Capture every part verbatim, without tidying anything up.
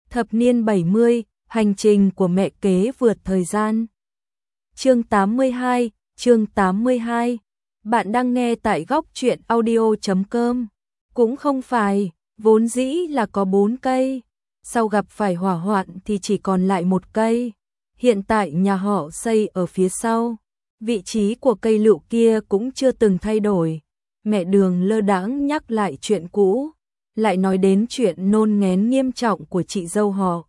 Thập niên bảy mươi, hành trình của mẹ kế vượt thời gian. Chương tám mươi hai, chương tám mươi hai. Bạn đang nghe tại góc truyện audio chấm com. Cũng không phải, vốn dĩ là có bốn cây, sau gặp phải hỏa hoạn thì chỉ còn lại một cây. Hiện tại nhà họ xây ở phía sau, vị trí của cây lựu kia cũng chưa từng thay đổi. Mẹ Đường lơ đãng nhắc lại chuyện cũ, lại nói đến chuyện nôn nghén nghiêm trọng của chị dâu họ.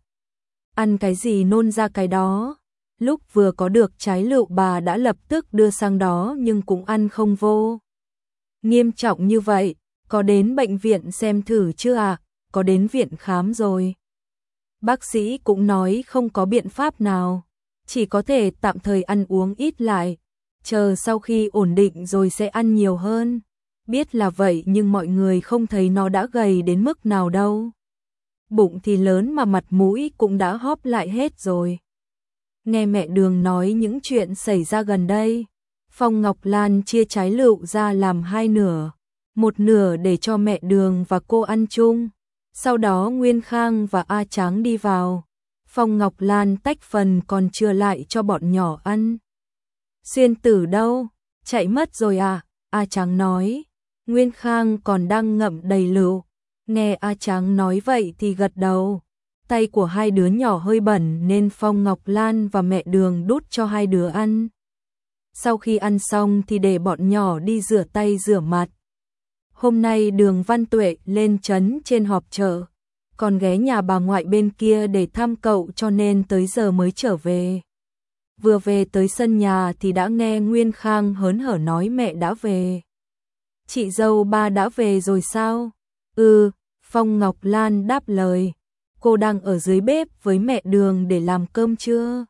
Ăn cái gì nôn ra cái đó. Lúc vừa có được trái lựu bà đã lập tức đưa sang đó nhưng cũng ăn không vô. Nghiêm trọng như vậy, có đến bệnh viện xem thử chưa à? Có đến viện khám rồi. Bác sĩ cũng nói không có biện pháp nào, chỉ có thể tạm thời ăn uống ít lại, chờ sau khi ổn định rồi sẽ ăn nhiều hơn. Biết là vậy nhưng mọi người không thấy nó đã gầy đến mức nào đâu. Bụng thì lớn mà mặt mũi cũng đã hóp lại hết rồi. Nghe mẹ Đường nói những chuyện xảy ra gần đây, Phong Ngọc Lan chia trái lựu ra làm hai nửa, một nửa để cho mẹ Đường và cô ăn chung. Sau đó Nguyên Khang và A Tráng đi vào, Phong Ngọc Lan tách phần còn chưa lại cho bọn nhỏ ăn. Xuyên Tử đâu? Chạy mất rồi à? A Tráng nói. Nguyên Khang còn đang ngậm đầy lựu. Nghe A Tráng nói vậy thì gật đầu. Tay của hai đứa nhỏ hơi bẩn nên Phong Ngọc Lan và mẹ Đường đút cho hai đứa ăn. Sau khi ăn xong thì để bọn nhỏ đi rửa tay rửa mặt. Hôm nay Đường Văn Tuệ lên trấn trên họp chợ, còn ghé nhà bà ngoại bên kia để thăm cậu cho nên tới giờ mới trở về. Vừa về tới sân nhà thì đã nghe Nguyên Khang hớn hở nói mẹ đã về. Chị dâu ba đã về rồi sao? Ừ, Phong Ngọc Lan đáp lời. Cô đang ở dưới bếp với mẹ Đường để làm cơm trưa.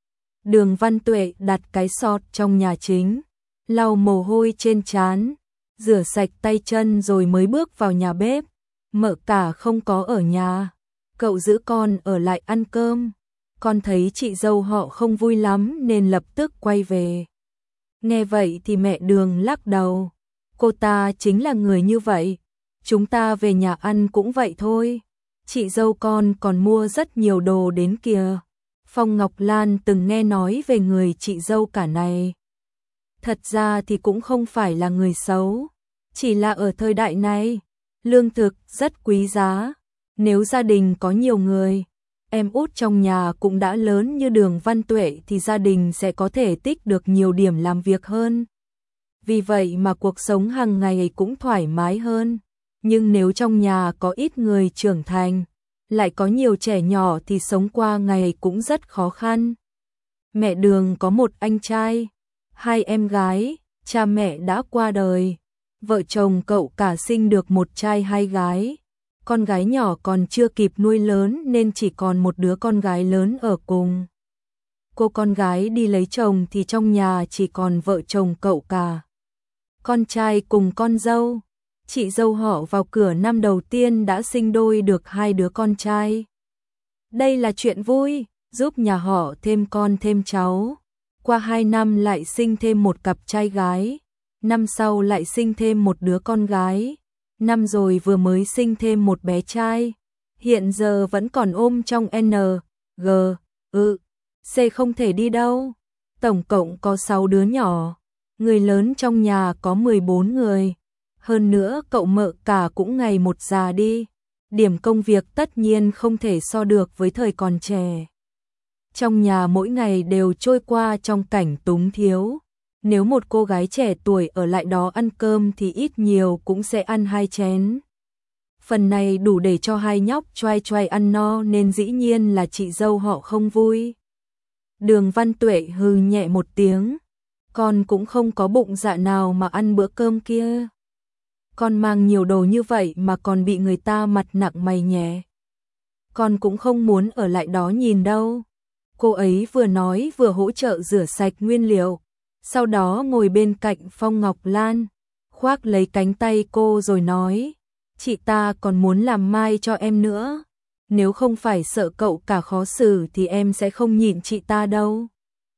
Đường Văn Tuệ đặt cái sọt trong nhà chính, lau mồ hôi trên trán, rửa sạch tay chân rồi mới bước vào nhà bếp. Mợ cả không có ở nhà, cậu giữ con ở lại ăn cơm. Con thấy chị dâu họ không vui lắm nên lập tức quay về. Nghe vậy thì mẹ Đường lắc đầu. Cô ta chính là người như vậy, chúng ta về nhà ăn cũng vậy thôi. Chị dâu con còn mua rất nhiều đồ đến kìa. Phong Ngọc Lan từng nghe nói về người chị dâu cả này. Thật ra thì cũng không phải là người xấu, chỉ là ở thời đại này, lương thực rất quý giá. Nếu gia đình có nhiều người, em út trong nhà cũng đã lớn như Đường Văn Tuệ thì gia đình sẽ có thể tích được nhiều điểm làm việc hơn. Vì vậy mà cuộc sống hàng ngày cũng thoải mái hơn. Nhưng nếu trong nhà có ít người trưởng thành, lại có nhiều trẻ nhỏ thì sống qua ngày cũng rất khó khăn. Mẹ Đường có một anh trai, hai em gái, cha mẹ đã qua đời. Vợ chồng cậu cả sinh được một trai hai gái. Con gái nhỏ còn chưa kịp nuôi lớn nên chỉ còn một đứa con gái lớn ở cùng. Cô con gái đi lấy chồng thì trong nhà chỉ còn vợ chồng cậu cả. Con trai cùng con dâu. Chị dâu họ vào cửa năm đầu tiên đã sinh đôi được hai đứa con trai. Đây là chuyện vui, giúp nhà họ thêm con thêm cháu. Qua hai năm lại sinh thêm một cặp trai gái. Năm sau lại sinh thêm một đứa con gái. Năm rồi vừa mới sinh thêm một bé trai. Hiện giờ vẫn còn ôm trong N, G, ư, C không thể đi đâu. Tổng cộng có sáu đứa nhỏ. Người lớn trong nhà có mười bốn người. Hơn nữa cậu mợ cả cũng ngày một già đi. Điểm công việc tất nhiên không thể so được với thời còn trẻ. Trong nhà mỗi ngày đều trôi qua trong cảnh túng thiếu. Nếu một cô gái trẻ tuổi ở lại đó ăn cơm thì ít nhiều cũng sẽ ăn hai chén. Phần này đủ để cho hai nhóc choai choai ăn no nên dĩ nhiên là chị dâu họ không vui. Đường Văn Tuệ hừ nhẹ một tiếng. Con cũng không có bụng dạ nào mà ăn bữa cơm kia. Con mang nhiều đồ như vậy mà còn bị người ta mặt nặng mày nhẹ. Con cũng không muốn ở lại đó nhìn đâu. Cô ấy vừa nói vừa hỗ trợ rửa sạch nguyên liệu. Sau đó ngồi bên cạnh Phong Ngọc Lan, khoác lấy cánh tay cô rồi nói. Chị ta còn muốn làm mai cho em nữa. Nếu không phải sợ cậu cả khó xử thì em sẽ không nhịn chị ta đâu.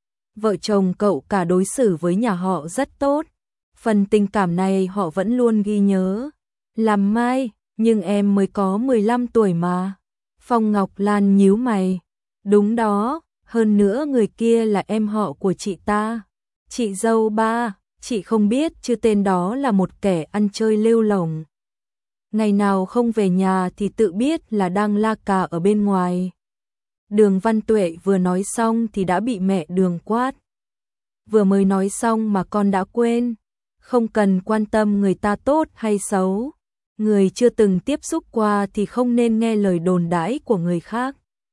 Vợ chồng cậu cả đối xử với nhà họ rất tốt. Phần tình cảm này họ vẫn luôn ghi nhớ. Làm mai, nhưng em mới có mười lăm tuổi mà. Phong Ngọc Lan nhíu mày. Đúng đó, hơn nữa người kia là em họ của chị ta. Chị dâu ba, chị không biết chứ tên đó là một kẻ ăn chơi lêu lổng. Ngày nào không về nhà thì tự biết là đang la cà ở bên ngoài. Đường Văn Tuệ vừa nói xong thì đã bị mẹ Đường quát. Vừa mới nói xong mà con đã quên. Không cần quan tâm người ta tốt hay xấu. Người chưa từng tiếp xúc qua thì không nên nghe lời đồn đãi của người khác.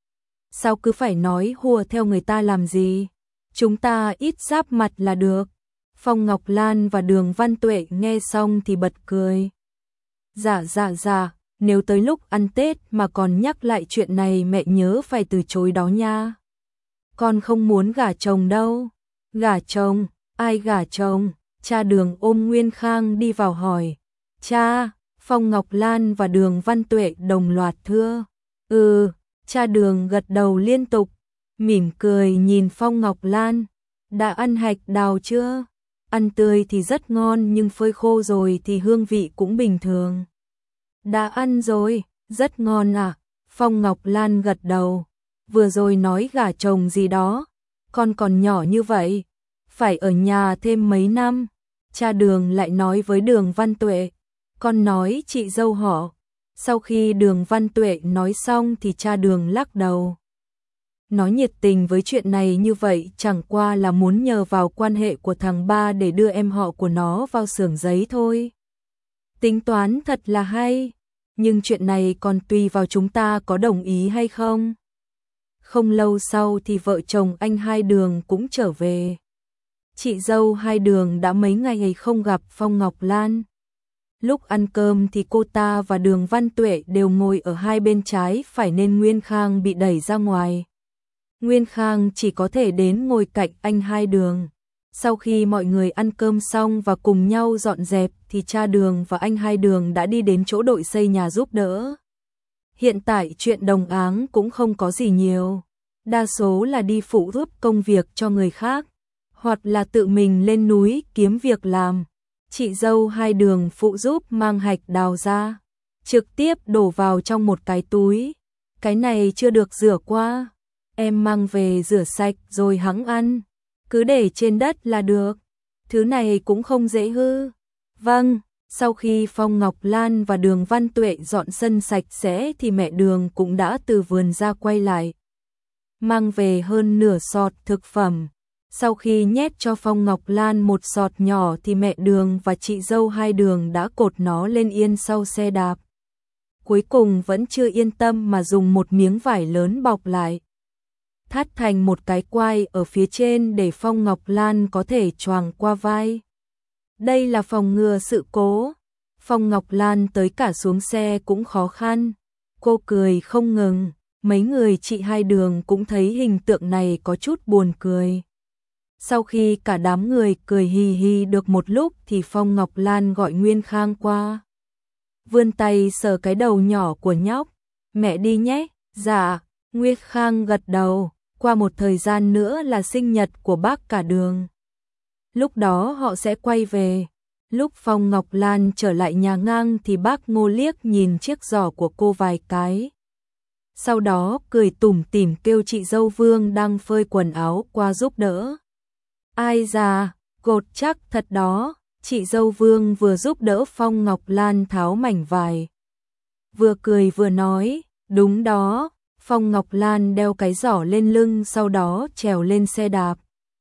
Sao cứ phải nói hùa theo người ta làm gì? Chúng ta ít giáp mặt là được. Phong Ngọc Lan và Đường Văn Tuệ nghe xong thì bật cười. Dạ dạ dạ, nếu tới lúc ăn Tết mà còn nhắc lại chuyện này mẹ nhớ phải từ chối đó nha. Con không muốn gả chồng đâu. Gả chồng? Ai gả chồng? Cha Đường ôm Nguyên Khang đi vào hỏi. Cha, Phong Ngọc Lan và Đường Văn Tuệ đồng loạt thưa. Ừ, cha Đường gật đầu liên tục, mỉm cười nhìn Phong Ngọc Lan. Đã ăn hạch đào chưa? Ăn tươi thì rất ngon nhưng phơi khô rồi thì hương vị cũng bình thường. Đã ăn rồi, rất ngon à? Phong Ngọc Lan gật đầu. Vừa rồi nói gả chồng gì đó, con còn nhỏ như vậy, phải ở nhà thêm mấy năm. Cha Đường lại nói với Đường Văn Tuệ. Con nói chị dâu họ. Sau khi Đường Văn Tuệ nói xong thì cha Đường lắc đầu. Nó nhiệt tình với chuyện này như vậy chẳng qua là muốn nhờ vào quan hệ của thằng ba để đưa em họ của nó vào xưởng giấy thôi. Tính toán thật là hay, nhưng chuyện này còn tùy vào chúng ta có đồng ý hay không. Không lâu sau thì vợ chồng anh Hai Đường cũng trở về. Chị dâu Hai Đường đã mấy ngày không gặp Phong Ngọc Lan. Lúc ăn cơm thì cô ta và Đường Văn Tuệ đều ngồi ở hai bên trái phải nên Nguyên Khang bị đẩy ra ngoài. Nguyên Khang chỉ có thể đến ngồi cạnh anh Hai Đường. Sau khi mọi người ăn cơm xong và cùng nhau dọn dẹp thì cha Đường và anh Hai Đường đã đi đến chỗ đội xây nhà giúp đỡ. Hiện tại chuyện đồng áng cũng không có gì nhiều. Đa số là đi phụ giúp công việc cho người khác, hoặc là tự mình lên núi kiếm việc làm. Chị dâu Hai Đường phụ giúp mang hạch đào ra, trực tiếp đổ vào trong một cái túi. Cái này chưa được rửa qua, em mang về rửa sạch rồi hẵng ăn, cứ để trên đất là được, thứ này cũng không dễ hư. Vâng, sau khi Phong Ngọc Lan và Đường Văn Tuệ dọn sân sạch sẽ thì mẹ Đường cũng đã từ vườn ra quay lại, mang về hơn nửa sọt thực phẩm. Sau khi nhét cho Phong Ngọc Lan một sọt nhỏ thì mẹ Đường và chị dâu Hai Đường đã cột nó lên yên sau xe đạp. Cuối cùng vẫn chưa yên tâm mà dùng một miếng vải lớn bọc lại, thắt thành một cái quai ở phía trên để Phong Ngọc Lan có thể choàng qua vai. Đây là phòng ngừa sự cố. Phong Ngọc Lan tới cả xuống xe cũng khó khăn. Cô cười không ngừng. Mấy người chị Hai Đường cũng thấy hình tượng này có chút buồn cười. Sau khi cả đám người cười hì hì được một lúc thì Phong Ngọc Lan gọi Nguyên Khang qua. Vươn tay sờ cái đầu nhỏ của nhóc. Mẹ đi nhé. Dạ. Nguyên Khang gật đầu. Qua một thời gian nữa là sinh nhật của bác cả Đường. Lúc đó họ sẽ quay về. Lúc Phong Ngọc Lan trở lại nhà ngang thì bác Ngô liếc nhìn chiếc giỏ của cô vài cái. Sau đó cười tủm tỉm kêu chị dâu Vương đang phơi quần áo qua giúp đỡ. Ai già, gột chắc thật đó. Chị dâu Vương vừa giúp đỡ Phong Ngọc Lan tháo mảnh vải, vừa cười vừa nói, đúng đó. Phong Ngọc Lan đeo cái giỏ lên lưng sau đó trèo lên xe đạp.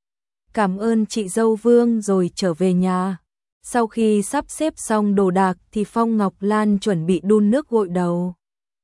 Cảm ơn chị dâu Vương rồi trở về nhà. Sau khi sắp xếp xong đồ đạc thì Phong Ngọc Lan chuẩn bị đun nước gội đầu.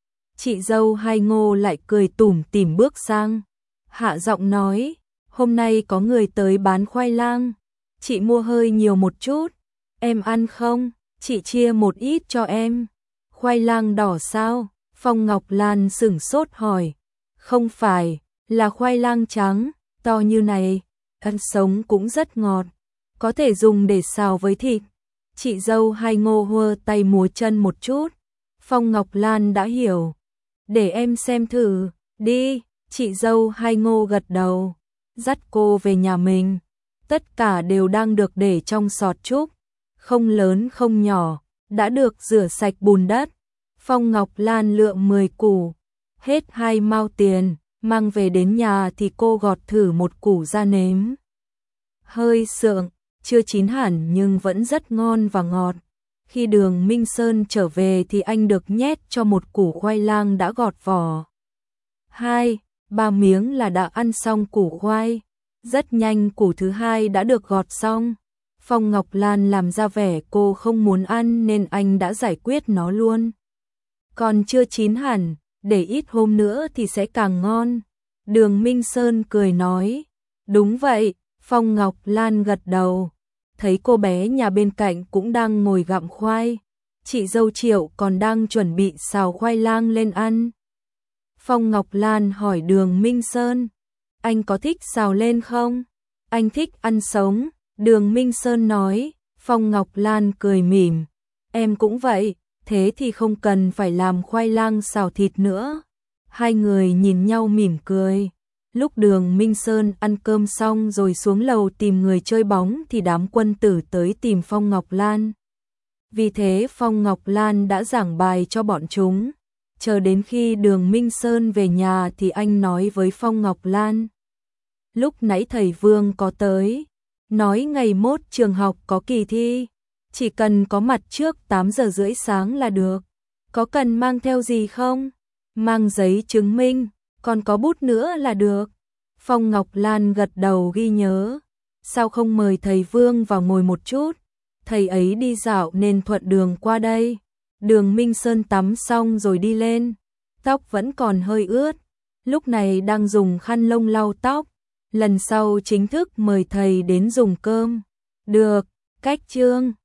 Chị dâu Hai Ngô lại cười tủm tỉm bước sang, hạ giọng nói, hôm nay có người tới bán khoai lang, chị mua hơi nhiều một chút, em ăn không? Chị chia một ít cho em. Khoai lang đỏ sao? Phong Ngọc Lan sửng sốt hỏi. Không phải, là khoai lang trắng, to như này, ăn sống cũng rất ngọt, có thể dùng để xào với thịt. Chị dâu Hai Ngô hơ tay múa chân một chút. Phong Ngọc Lan đã hiểu. Để em xem thử, đi. Chị dâu Hai Ngô gật đầu, dắt cô về nhà mình. Tất cả đều đang được để trong sọt trúc, không lớn không nhỏ, đã được rửa sạch bùn đất. Phong Ngọc Lan lượm mười củ, hết hai mao tiền, mang về đến nhà thì cô gọt thử một củ ra nếm. Hơi sượng, chưa chín hẳn nhưng vẫn rất ngon và ngọt. Khi Đường Minh Sơn trở về thì anh được nhét cho một củ khoai lang đã gọt vỏ. Hai, ba miếng là đã ăn xong củ khoai. Rất nhanh củ thứ hai đã được gọt xong. Phong Ngọc Lan làm ra vẻ cô không muốn ăn nên anh đã giải quyết nó luôn. Còn chưa chín hẳn, để ít hôm nữa thì sẽ càng ngon. Đường Minh Sơn cười nói. Đúng vậy, Phong Ngọc Lan gật đầu. Thấy cô bé nhà bên cạnh cũng đang ngồi gặm khoai. Chị dâu Triệu còn đang chuẩn bị xào khoai lang lên ăn. Phong Ngọc Lan hỏi Đường Minh Sơn. Anh có thích xào lên không? Anh thích ăn sống. Đường Minh Sơn nói. Phong Ngọc Lan cười mỉm. Em cũng vậy, thế thì không cần phải làm khoai lang xào thịt nữa. Hai người nhìn nhau mỉm cười. Lúc Đường Minh Sơn ăn cơm xong rồi xuống lầu tìm người chơi bóng thì đám quân tử tới tìm Phong Ngọc Lan. Vì thế Phong Ngọc Lan đã giảng bài cho bọn chúng. Chờ đến khi Đường Minh Sơn về nhà thì anh nói với Phong Ngọc Lan. Lúc nãy thầy Vương có tới, nói ngày mốt trường học có kỳ thi. Chỉ cần có mặt trước tám giờ rưỡi sáng là được. Có cần mang theo gì không? Mang giấy chứng minh, còn có bút nữa là được. Phong Ngọc Lan gật đầu ghi nhớ. Sao không mời thầy Vương vào ngồi một chút? Thầy ấy đi dạo nên thuận đường qua đây. Đường Minh Sơn tắm xong rồi đi lên. Tóc vẫn còn hơi ướt. Lúc này đang dùng khăn lông lau tóc. Lần sau chính thức mời thầy đến dùng cơm. Được, cách chương.